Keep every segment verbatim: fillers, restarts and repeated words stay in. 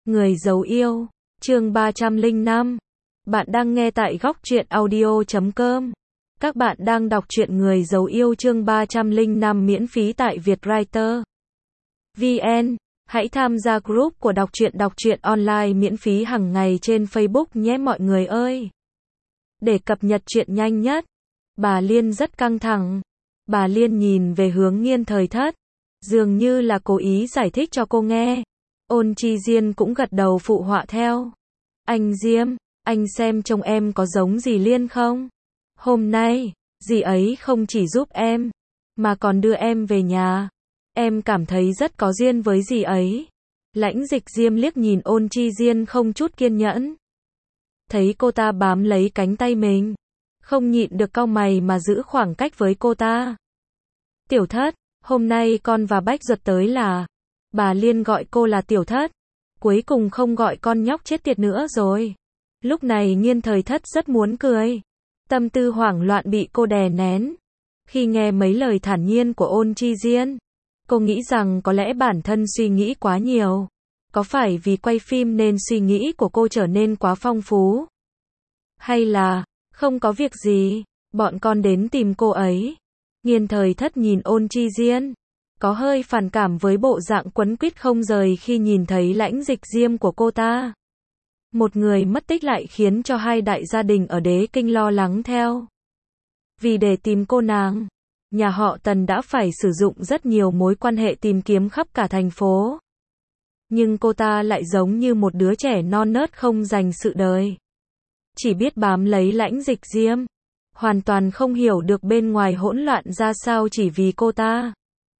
Người giấu yêu, chương ba trăm lẻ năm. Bạn đang nghe tại góc truyện audio chấm com. Các bạn đang đọc truyện Người giấu yêu chương ba trăm lẻ năm miễn phí tại Vietwriter vê en. Hãy tham gia group của đọc truyện đọc truyện online miễn phí hàng ngày trên Facebook nhé mọi người ơi. Để cập nhật truyện nhanh nhất. Bà Liên rất căng thẳng. Bà Liên nhìn về hướng Nghiên Thời Thất, dường như là cố ý giải thích cho cô nghe. Ôn Chi Diên cũng gật đầu phụ họa theo. Anh Diêm, anh xem trông em có giống dì Liên không? Hôm nay, dì ấy không chỉ giúp em, mà còn đưa em về nhà. Em cảm thấy rất có duyên với dì ấy. Lãnh Dịch Diêm liếc nhìn Ôn Chi Diên không chút kiên nhẫn. Thấy cô ta bám lấy cánh tay mình, không nhịn được cau mày mà giữ khoảng cách với cô ta. Tiểu Thất, hôm nay con và Bách Duật tới là... Bà Liên gọi cô là Tiểu Thất, cuối cùng không gọi con nhóc chết tiệt nữa rồi. Lúc này Nghiên Thời Thất rất muốn cười, tâm tư hoảng loạn bị cô đè nén. Khi nghe mấy lời thản nhiên của Ôn Chi Diên, cô nghĩ rằng có lẽ bản thân suy nghĩ quá nhiều. Có phải vì quay phim nên suy nghĩ của cô trở nên quá phong phú? Hay là, không có việc gì, bọn con đến tìm cô ấy? Nghiên Thời Thất nhìn Ôn Chi Diên, có hơi phản cảm với bộ dạng quấn quýt không rời khi nhìn thấy Lãnh Dịch Diêm của cô ta. Một người mất tích lại khiến cho hai đại gia đình ở Đế Kinh lo lắng theo. Vì để tìm cô nàng, nhà họ Tần đã phải sử dụng rất nhiều mối quan hệ tìm kiếm khắp cả thành phố. Nhưng cô ta lại giống như một đứa trẻ non nớt không dành sự đời. Chỉ biết bám lấy Lãnh Dịch Diêm, hoàn toàn không hiểu được bên ngoài hỗn loạn ra sao chỉ vì cô ta.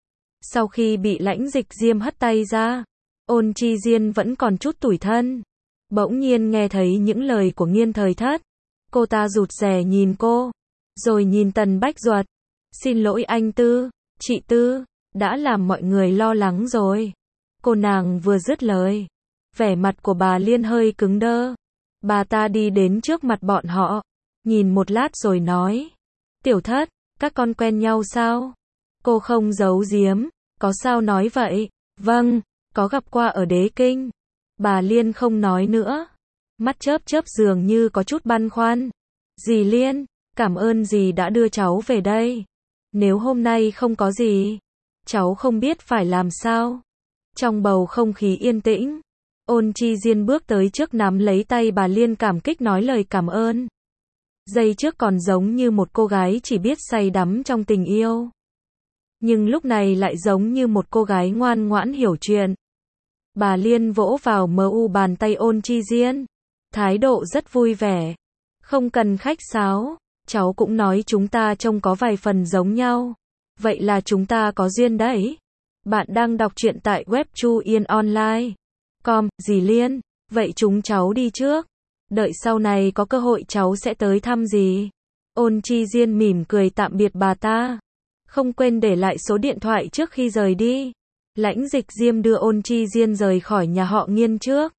Sau khi bị Lãnh Dịch Diêm hất tay ra, Ôn Chi Diên vẫn còn chút tủi thân. Bỗng nhiên nghe thấy những lời của Nghiên Thời Thất. Cô ta rụt rè nhìn cô, rồi nhìn Tần Bách Duật. Xin lỗi anh Tư, chị Tư, đã làm mọi người lo lắng rồi. Cô nàng vừa dứt lời, vẻ mặt của bà Liên hơi cứng đơ. Bà ta đi đến trước mặt bọn họ, nhìn một lát rồi nói. Tiểu Thất, các con quen nhau sao? Cô không giấu giếm, có sao nói vậy? Vâng, có gặp qua ở Đế Kinh. Bà Liên không nói nữa, mắt chớp chớp dường như có chút băn khoăn. Dì Liên, cảm ơn dì đã đưa cháu về đây. Nếu hôm nay không có dì, cháu không biết phải làm sao. Trong bầu không khí yên tĩnh, Ôn Chi Diên bước tới trước nắm lấy tay bà Liên cảm kích nói lời cảm ơn. Giây trước còn giống như một cô gái chỉ biết say đắm trong tình yêu, nhưng lúc này lại giống như một cô gái ngoan ngoãn hiểu chuyện. Bà Liên vỗ vào mờ u bàn tay Ôn Chi Diên, thái độ rất vui vẻ. Không cần khách sáo, cháu cũng nói chúng ta trông có vài phần giống nhau. Vậy là chúng ta có duyên đấy. Bạn đang đọc truyện tại web chu yên online chấm com. Dì Liên, vậy chúng cháu đi trước. Đợi sau này có cơ hội cháu sẽ tới thăm dì. Ôn Chi Diên mỉm cười tạm biệt bà ta, không quên để lại số điện thoại trước khi rời đi. Lãnh Dịch Diêm đưa Ôn Chi Diên rời khỏi nhà họ Nghiên trước.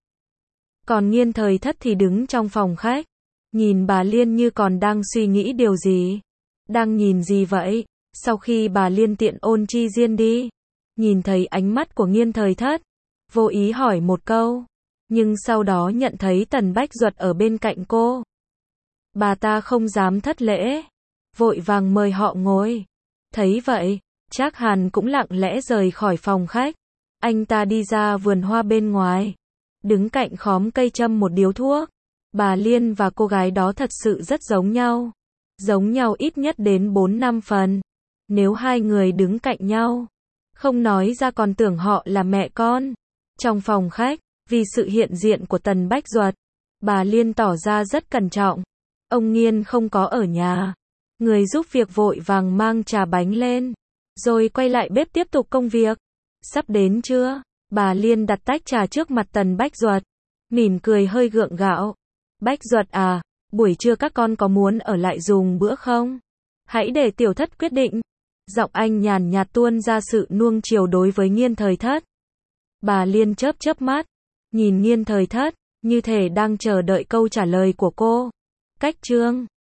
Còn Nghiên Thời Thất thì đứng trong phòng khách, nhìn bà Liên như còn đang suy nghĩ điều gì. Đang nhìn gì vậy? Sau khi bà Liên tiện Ôn Chi Diên đi, nhìn thấy ánh mắt của Nghiên Thời Thất, vô ý hỏi một câu, nhưng sau đó nhận thấy Tần Bách Duật ở bên cạnh cô. Bà ta không dám thất lễ, vội vàng mời họ ngồi. Thấy vậy, Trác Hàn cũng lặng lẽ rời khỏi phòng khách. Anh ta đi ra vườn hoa bên ngoài, đứng cạnh khóm cây châm một điếu thuốc. Bà Liên và cô gái đó thật sự rất giống nhau. Giống nhau ít nhất đến bốn năm phần. Nếu hai người đứng cạnh nhau, không nói ra còn tưởng họ là mẹ con. Trong phòng khách, vì sự hiện diện của Tần Bách Duật, bà Liên tỏ ra rất cẩn trọng. Ông Nghiên không có ở nhà. Người giúp việc vội vàng mang trà bánh lên, rồi quay lại bếp tiếp tục công việc. Sắp đến trưa, bà Liên đặt tách trà trước mặt Tần Bách Duật, mỉm cười hơi gượng gạo. Bách Duật à, buổi trưa các con có muốn ở lại dùng bữa không? Hãy để Tiểu Thất quyết định. Giọng anh nhàn nhạt tuôn ra sự nuông chiều đối với Nghiên Thời Thất. Bà Liên chớp chớp mắt, nhìn Nghiên Thời Thất, như thể đang chờ đợi câu trả lời của cô. Cách chương